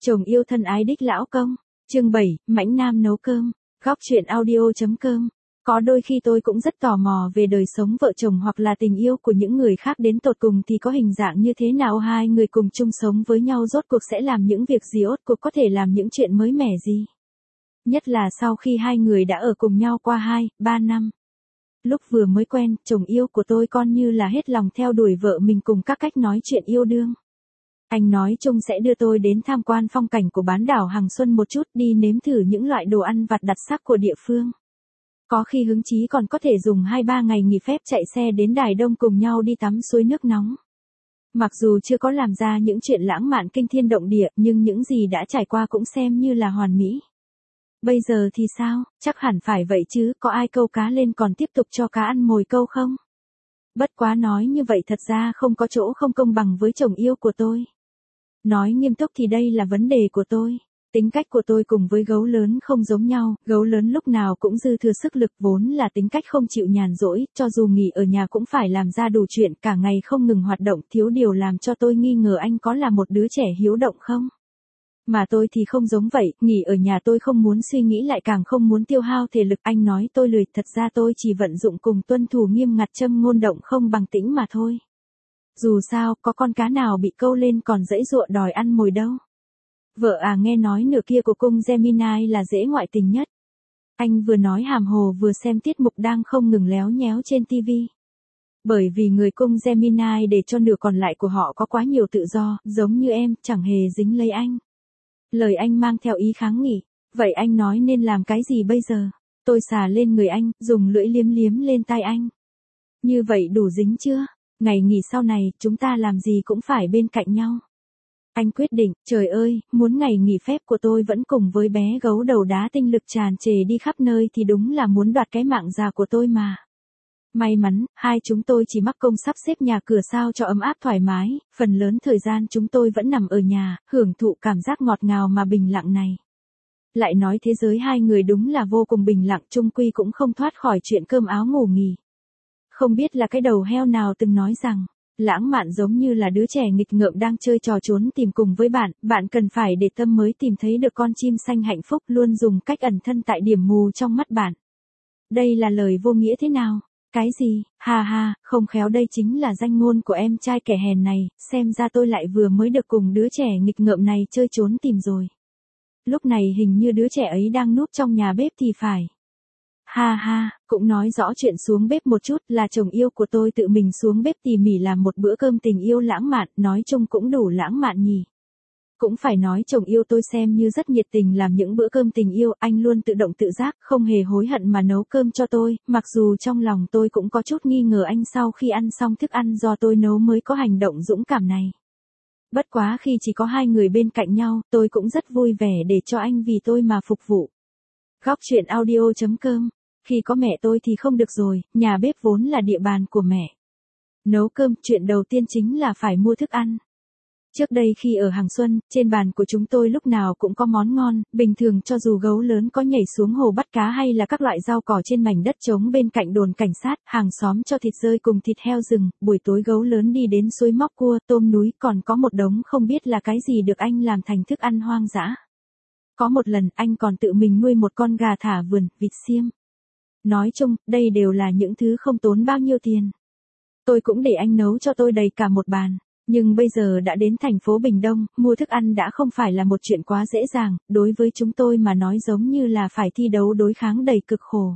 Chồng yêu thân ái đích lão công. Chương 7, Mãnh Nam nấu cơm. Góc truyện audio.com. Có đôi khi tôi cũng rất tò mò về đời sống vợ chồng hoặc là tình yêu của những người khác, đến tột cùng thì có hình dạng như thế nào, hai người cùng chung sống với nhau rốt cuộc sẽ làm những việc gì, rốt cuộc có thể làm những chuyện mới mẻ gì. Nhất là sau khi hai người đã ở cùng nhau qua 2-3 năm. Lúc vừa mới quen, chồng yêu của tôi con như là hết lòng theo đuổi vợ mình cùng các cách nói chuyện yêu đương. Anh nói chung sẽ đưa tôi đến tham quan phong cảnh của bán đảo Hằng Xuân một chút, đi nếm thử những loại đồ ăn vặt đặc sắc của địa phương. Có khi hứng chí còn có thể dùng 2-3 ngày nghỉ phép chạy xe đến Đài Đông cùng nhau đi tắm suối nước nóng. Mặc dù chưa có làm ra những chuyện lãng mạn kinh thiên động địa, nhưng những gì đã trải qua cũng xem như là hoàn mỹ. Bây giờ thì sao, chắc hẳn phải vậy chứ, có ai câu cá lên còn tiếp tục cho cá ăn mồi câu không? Bất quá nói như vậy thật ra không có chỗ không công bằng với chồng yêu của tôi. Nói nghiêm túc thì đây là vấn đề của tôi. Tính cách của tôi cùng với gấu lớn không giống nhau, gấu lớn lúc nào cũng dư thừa sức lực, vốn là tính cách không chịu nhàn rỗi, cho dù nghỉ ở nhà cũng phải làm ra đủ chuyện, cả ngày không ngừng hoạt động, thiếu điều làm cho tôi nghi ngờ anh có là một đứa trẻ hiếu động không. Mà tôi thì không giống vậy, nghỉ ở nhà tôi không muốn suy nghĩ lại càng không muốn tiêu hao thể lực, anh nói tôi lười, thật ra tôi chỉ vận dụng cùng tuân thủ nghiêm ngặt châm ngôn động không bằng tĩnh mà thôi. Dù sao, có con cá nào bị câu lên còn giãy giụa đòi ăn mồi đâu. Vợ à, nghe nói nửa kia của cung Gemini là dễ ngoại tình nhất. Anh vừa nói hàm hồ vừa xem tiết mục đang không ngừng léo nhéo trên TV. Bởi vì người cung Gemini để cho nửa còn lại của họ có quá nhiều tự do, giống như em, chẳng hề dính lấy anh. Lời anh mang theo ý kháng nghị. Vậy anh nói nên làm cái gì bây giờ? Tôi xà lên người anh, dùng lưỡi liếm liếm lên tai anh. Như vậy đủ dính chưa? Ngày nghỉ sau này, chúng ta làm gì cũng phải bên cạnh nhau. Anh quyết định, trời ơi, muốn ngày nghỉ phép của tôi vẫn cùng với bé gấu đầu đá tinh lực tràn trề đi khắp nơi thì đúng là muốn đoạt cái mạng già của tôi mà. May mắn, hai chúng tôi chỉ mắc công sắp xếp nhà cửa sao cho ấm áp thoải mái, phần lớn thời gian chúng tôi vẫn nằm ở nhà, hưởng thụ cảm giác ngọt ngào mà bình lặng này. Lại nói thế giới hai người đúng là vô cùng bình lặng, chung quy cũng không thoát khỏi chuyện cơm áo ngủ nghỉ. Không biết là cái đầu heo nào từng nói rằng, lãng mạn giống như là đứa trẻ nghịch ngợm đang chơi trò trốn tìm cùng với bạn cần phải để tâm mới tìm thấy được con chim xanh hạnh phúc, luôn dùng cách ẩn thân tại điểm mù trong mắt bạn. Đây là lời vô nghĩa thế nào? Cái gì? Ha ha, không khéo đây chính là danh ngôn của em trai kẻ hèn này, xem ra tôi lại vừa mới được cùng đứa trẻ nghịch ngợm này chơi trốn tìm rồi. Lúc này hình như đứa trẻ ấy đang núp trong nhà bếp thì phải. Ha ha, cũng nói rõ chuyện xuống bếp một chút, là chồng yêu của tôi tự mình xuống bếp tỉ mỉ làm một bữa cơm tình yêu lãng mạn, nói chung cũng đủ lãng mạn nhỉ. Cũng phải nói chồng yêu tôi xem như rất nhiệt tình làm những bữa cơm tình yêu, anh luôn tự động tự giác, không hề hối hận mà nấu cơm cho tôi, mặc dù trong lòng tôi cũng có chút nghi ngờ anh sau khi ăn xong thức ăn do tôi nấu mới có hành động dũng cảm này. Bất quá khi chỉ có hai người bên cạnh nhau, tôi cũng rất vui vẻ để cho anh vì tôi mà phục vụ. Góc truyện audio.com. Khi có mẹ tôi thì không được rồi, nhà bếp vốn là địa bàn của mẹ. Nấu cơm, chuyện đầu tiên chính là phải mua thức ăn. Trước đây khi ở Hằng Xuân, trên bàn của chúng tôi lúc nào cũng có món ngon, bình thường cho dù gấu lớn có nhảy xuống hồ bắt cá hay là các loại rau cỏ trên mảnh đất trống bên cạnh đồn cảnh sát, hàng xóm cho thịt rơi cùng thịt heo rừng, buổi tối gấu lớn đi đến suối móc cua, tôm núi, còn có một đống không biết là cái gì được anh làm thành thức ăn hoang dã. Có một lần anh còn tự mình nuôi một con gà thả vườn, vịt xiêm. Nói chung, đây đều là những thứ không tốn bao nhiêu tiền. Tôi cũng để anh nấu cho tôi đầy cả một bàn. Nhưng bây giờ đã đến thành phố Bình Đông, mua thức ăn đã không phải là một chuyện quá dễ dàng, đối với chúng tôi mà nói giống như là phải thi đấu đối kháng đầy cực khổ.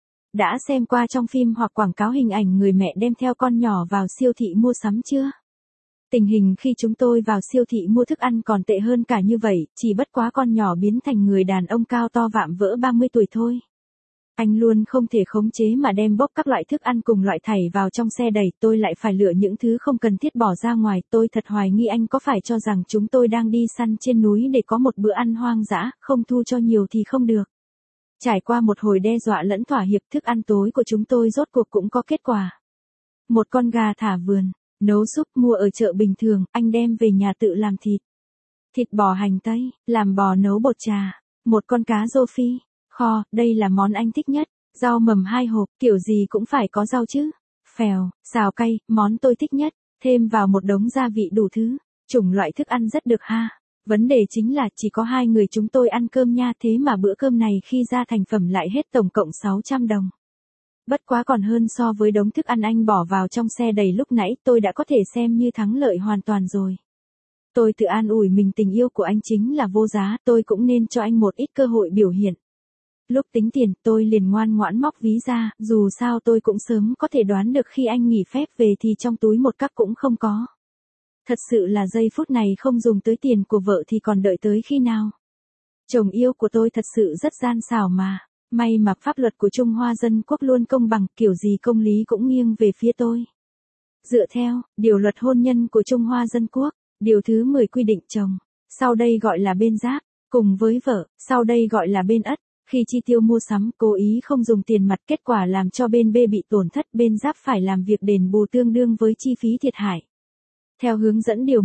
Đã xem qua trong phim hoặc quảng cáo hình ảnh người mẹ đem theo con nhỏ vào siêu thị mua sắm chưa? Tình hình khi chúng tôi vào siêu thị mua thức ăn còn tệ hơn cả như vậy, chỉ bất quá con nhỏ biến thành người đàn ông cao to vạm vỡ 30 tuổi thôi. Anh luôn không thể khống chế mà đem bốc các loại thức ăn cùng loại thảy vào trong xe đẩy, tôi lại phải lựa những thứ không cần thiết bỏ ra ngoài, tôi thật hoài nghi anh có phải cho rằng chúng tôi đang đi săn trên núi để có một bữa ăn hoang dã, không thu cho nhiều thì không được. Trải qua một hồi đe dọa lẫn thỏa hiệp, thức ăn tối của chúng tôi rốt cuộc cũng có kết quả. Một con gà thả vườn, nấu súp mua ở chợ bình thường, anh đem về nhà tự làm thịt. Thịt bò hành tây, làm bò nấu bột trà, một con cá rô phi. Kho, đây là món anh thích nhất, rau mầm 2 hộp, kiểu gì cũng phải có rau chứ. Phèo, xào cay, món tôi thích nhất, thêm vào một đống gia vị đủ thứ, chủng loại thức ăn rất được ha. Vấn đề chính là chỉ có hai người chúng tôi ăn cơm nha, thế mà bữa cơm này khi ra thành phẩm lại hết tổng cộng 600 đồng. Bất quá còn hơn so với đống thức ăn anh bỏ vào trong xe đầy lúc nãy, tôi đã có thể xem như thắng lợi hoàn toàn rồi. Tôi tự an ủi mình tình yêu của anh chính là vô giá, tôi cũng nên cho anh một ít cơ hội biểu hiện. Lúc tính tiền, tôi liền ngoan ngoãn móc ví ra, dù sao tôi cũng sớm có thể đoán được khi anh nghỉ phép về thì trong túi một cắc cũng không có. Thật sự là giây phút này không dùng tới tiền của vợ thì còn đợi tới khi nào. Chồng yêu của tôi thật sự rất gian xảo mà. May mà pháp luật của Trung Hoa Dân Quốc luôn công bằng, kiểu gì công lý cũng nghiêng về phía tôi. Dựa theo điều luật hôn nhân của Trung Hoa Dân Quốc, điều thứ 10 quy định chồng, sau đây gọi là bên giáp, cùng với vợ, sau đây gọi là bên ất. Khi chi tiêu mua sắm cố ý không dùng tiền mặt, kết quả làm cho bên B bị tổn thất, bên giáp phải làm việc đền bù tương đương với chi phí thiệt hại. Theo hướng dẫn điều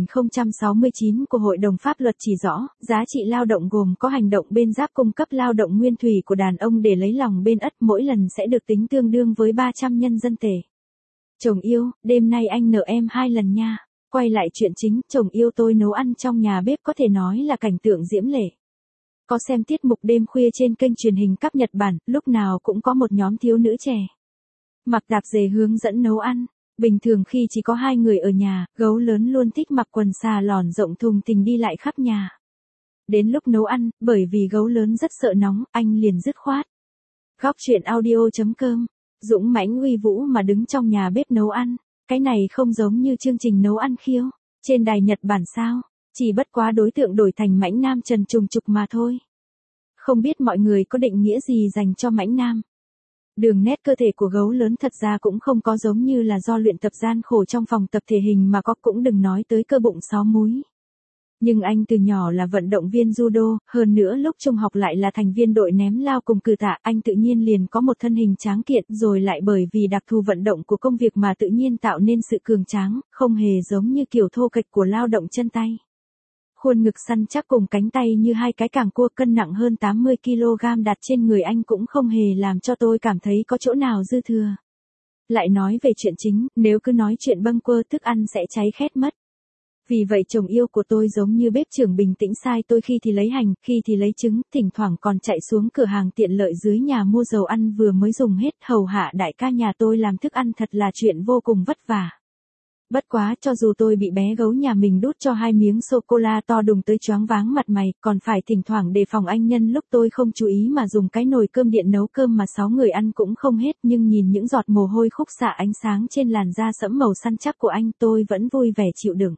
1069 của Hội đồng Pháp luật chỉ rõ, giá trị lao động gồm có hành động bên giáp cung cấp lao động nguyên thủy của đàn ông để lấy lòng bên ất, mỗi lần sẽ được tính tương đương với 300 nhân dân tệ. Chồng yêu, đêm nay anh nợ em 2 lần nha. Quay lại chuyện chính, chồng yêu tôi nấu ăn trong nhà bếp có thể nói là cảnh tượng diễm lệ. Có xem tiết mục đêm khuya trên kênh truyền hình cấp Nhật Bản, lúc nào cũng có một nhóm thiếu nữ trẻ mặc tạp dề hướng dẫn nấu ăn. Bình thường khi chỉ có hai người ở nhà, gấu lớn luôn thích mặc quần xà lòn rộng thùng thình đi lại khắp nhà. Đến lúc nấu ăn, bởi vì gấu lớn rất sợ nóng, anh liền dứt khoát. Góc truyện audio.com, dũng mãnh uy vũ mà đứng trong nhà bếp nấu ăn. Cái này không giống như chương trình nấu ăn khiêu trên đài Nhật Bản sao? Chỉ bất quá đối tượng đổi thành mãnh nam Trần Trùng Trục mà thôi. Không biết mọi người có định nghĩa gì dành cho mãnh nam? Đường nét cơ thể của gấu lớn thật ra cũng không có giống như là do luyện tập gian khổ trong phòng tập thể hình mà có, cũng đừng nói tới cơ bụng 6 múi. Nhưng anh từ nhỏ là vận động viên judo, hơn nữa lúc trung học lại là thành viên đội ném lao cùng cử tạ, anh tự nhiên liền có một thân hình tráng kiện, rồi lại bởi vì đặc thù vận động của công việc mà tự nhiên tạo nên sự cường tráng, không hề giống như kiểu thô kệch của lao động chân tay. Khuôn ngực săn chắc cùng cánh tay như hai cái càng cua, cân nặng hơn 80 kg đặt trên người anh cũng không hề làm cho tôi cảm thấy có chỗ nào dư thừa. Lại nói về chuyện chính, nếu cứ nói chuyện bâng quơ thức ăn sẽ cháy khét mất. Vì vậy chồng yêu của tôi giống như bếp trưởng bình tĩnh sai tôi, khi thì lấy hành, khi thì lấy trứng, thỉnh thoảng còn chạy xuống cửa hàng tiện lợi dưới nhà mua dầu ăn vừa mới dùng hết, hầu hạ đại ca nhà tôi làm thức ăn thật là chuyện vô cùng vất vả. Bất quá cho dù tôi bị bé gấu nhà mình đút cho 2 miếng sô-cô-la to đùng tới choáng váng mặt mày, còn phải thỉnh thoảng đề phòng anh nhân lúc tôi không chú ý mà dùng cái nồi cơm điện nấu cơm mà 6 người ăn cũng không hết, nhưng nhìn những giọt mồ hôi khúc xạ ánh sáng trên làn da sẫm màu săn chắc của anh, tôi vẫn vui vẻ chịu đựng.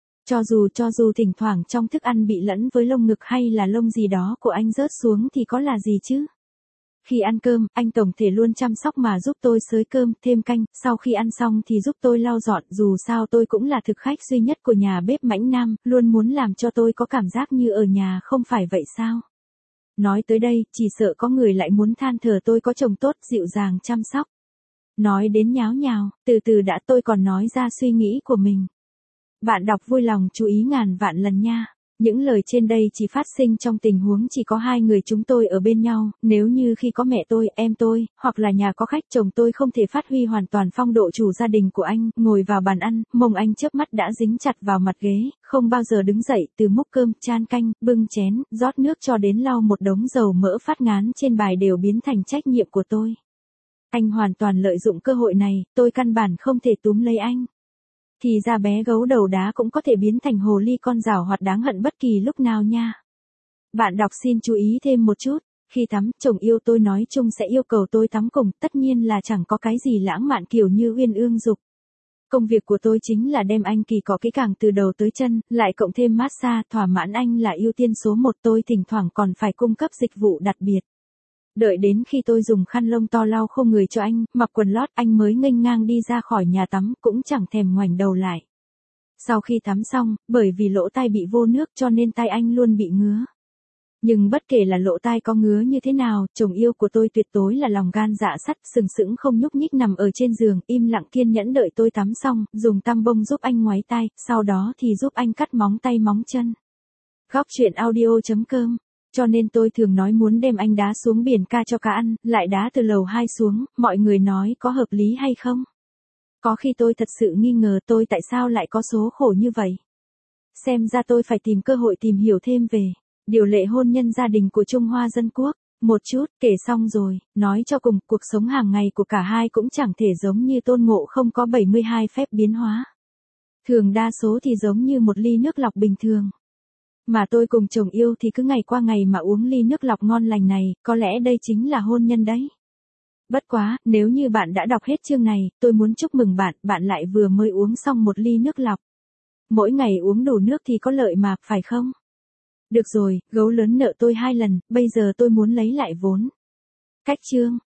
Cho dù thỉnh thoảng trong thức ăn bị lẫn với lông ngực hay là lông gì đó của anh rớt xuống thì có là gì chứ? Khi ăn cơm, anh tổng thể luôn chăm sóc mà giúp tôi xới cơm, thêm canh, sau khi ăn xong thì giúp tôi lau dọn, dù sao tôi cũng là thực khách duy nhất của nhà bếp mãnh nam, luôn muốn làm cho tôi có cảm giác như ở nhà, không phải vậy sao? Nói tới đây, chỉ sợ có người lại muốn than thở tôi có chồng tốt, dịu dàng chăm sóc. Nói đến nháo nhào, từ từ đã, tôi còn nói ra suy nghĩ của mình. Bạn đọc vui lòng chú ý ngàn vạn lần nha. Những lời trên đây chỉ phát sinh trong tình huống chỉ có hai người chúng tôi ở bên nhau, nếu như khi có mẹ tôi, em tôi, hoặc là nhà có khách, chồng tôi không thể phát huy hoàn toàn phong độ chủ gia đình của anh, ngồi vào bàn ăn, mông anh chớp mắt đã dính chặt vào mặt ghế, không bao giờ đứng dậy, từ múc cơm, chan canh, bưng chén, rót nước cho đến lau một đống dầu mỡ phát ngán trên bài đều biến thành trách nhiệm của tôi. Anh hoàn toàn lợi dụng cơ hội này, tôi căn bản không thể túm lấy anh. Thì ra bé gấu đầu đá cũng có thể biến thành hồ ly con giảo hoạt đáng hận bất kỳ lúc nào nha. Bạn đọc xin chú ý thêm một chút, khi tắm, chồng yêu tôi nói chung sẽ yêu cầu tôi tắm cùng, tất nhiên là chẳng có cái gì lãng mạn kiểu như uyên ương dục. Công việc của tôi chính là đem anh kỳ cọ kỹ càng từ đầu tới chân, lại cộng thêm massage, thỏa mãn anh là ưu tiên số 1, tôi thỉnh thoảng còn phải cung cấp dịch vụ đặc biệt. Đợi đến khi tôi dùng khăn lông to lau khô người cho anh, mặc quần lót, anh mới nghênh ngang đi ra khỏi nhà tắm, cũng chẳng thèm ngoảnh đầu lại. Sau khi tắm xong, bởi vì lỗ tai bị vô nước cho nên tai anh luôn bị ngứa. Nhưng bất kể là lỗ tai có ngứa như thế nào, chồng yêu của tôi tuyệt đối là lòng gan dạ sắt, sừng sững không nhúc nhích nằm ở trên giường, im lặng kiên nhẫn đợi tôi tắm xong, dùng tăm bông giúp anh ngoáy tai, sau đó thì giúp anh cắt móng tay móng chân. Góc truyện audio.com. Cho nên tôi thường nói muốn đem anh đá xuống biển ca cho cá ăn, lại đá từ lầu 2 xuống, mọi người nói có hợp lý hay không? Có khi tôi thật sự nghi ngờ tôi tại sao lại có số khổ như vậy. Xem ra tôi phải tìm cơ hội tìm hiểu thêm về điều lệ hôn nhân gia đình của Trung Hoa Dân Quốc. Một chút, kể xong rồi, nói cho cùng, cuộc sống hàng ngày của cả hai cũng chẳng thể giống như Tôn Ngộ Không có 72 phép biến hóa. Thường đa số thì giống như một ly nước lọc bình thường. Mà tôi cùng chồng yêu thì cứ ngày qua ngày mà uống ly nước lọc ngon lành này, có lẽ đây chính là hôn nhân đấy. Bất quá, nếu như bạn đã đọc hết chương này, tôi muốn chúc mừng bạn, bạn lại vừa mới uống xong một ly nước lọc. Mỗi ngày uống đủ nước thì có lợi mà, phải không? Được rồi, gấu lớn nợ tôi 2 lần, bây giờ tôi muốn lấy lại vốn. Cách chương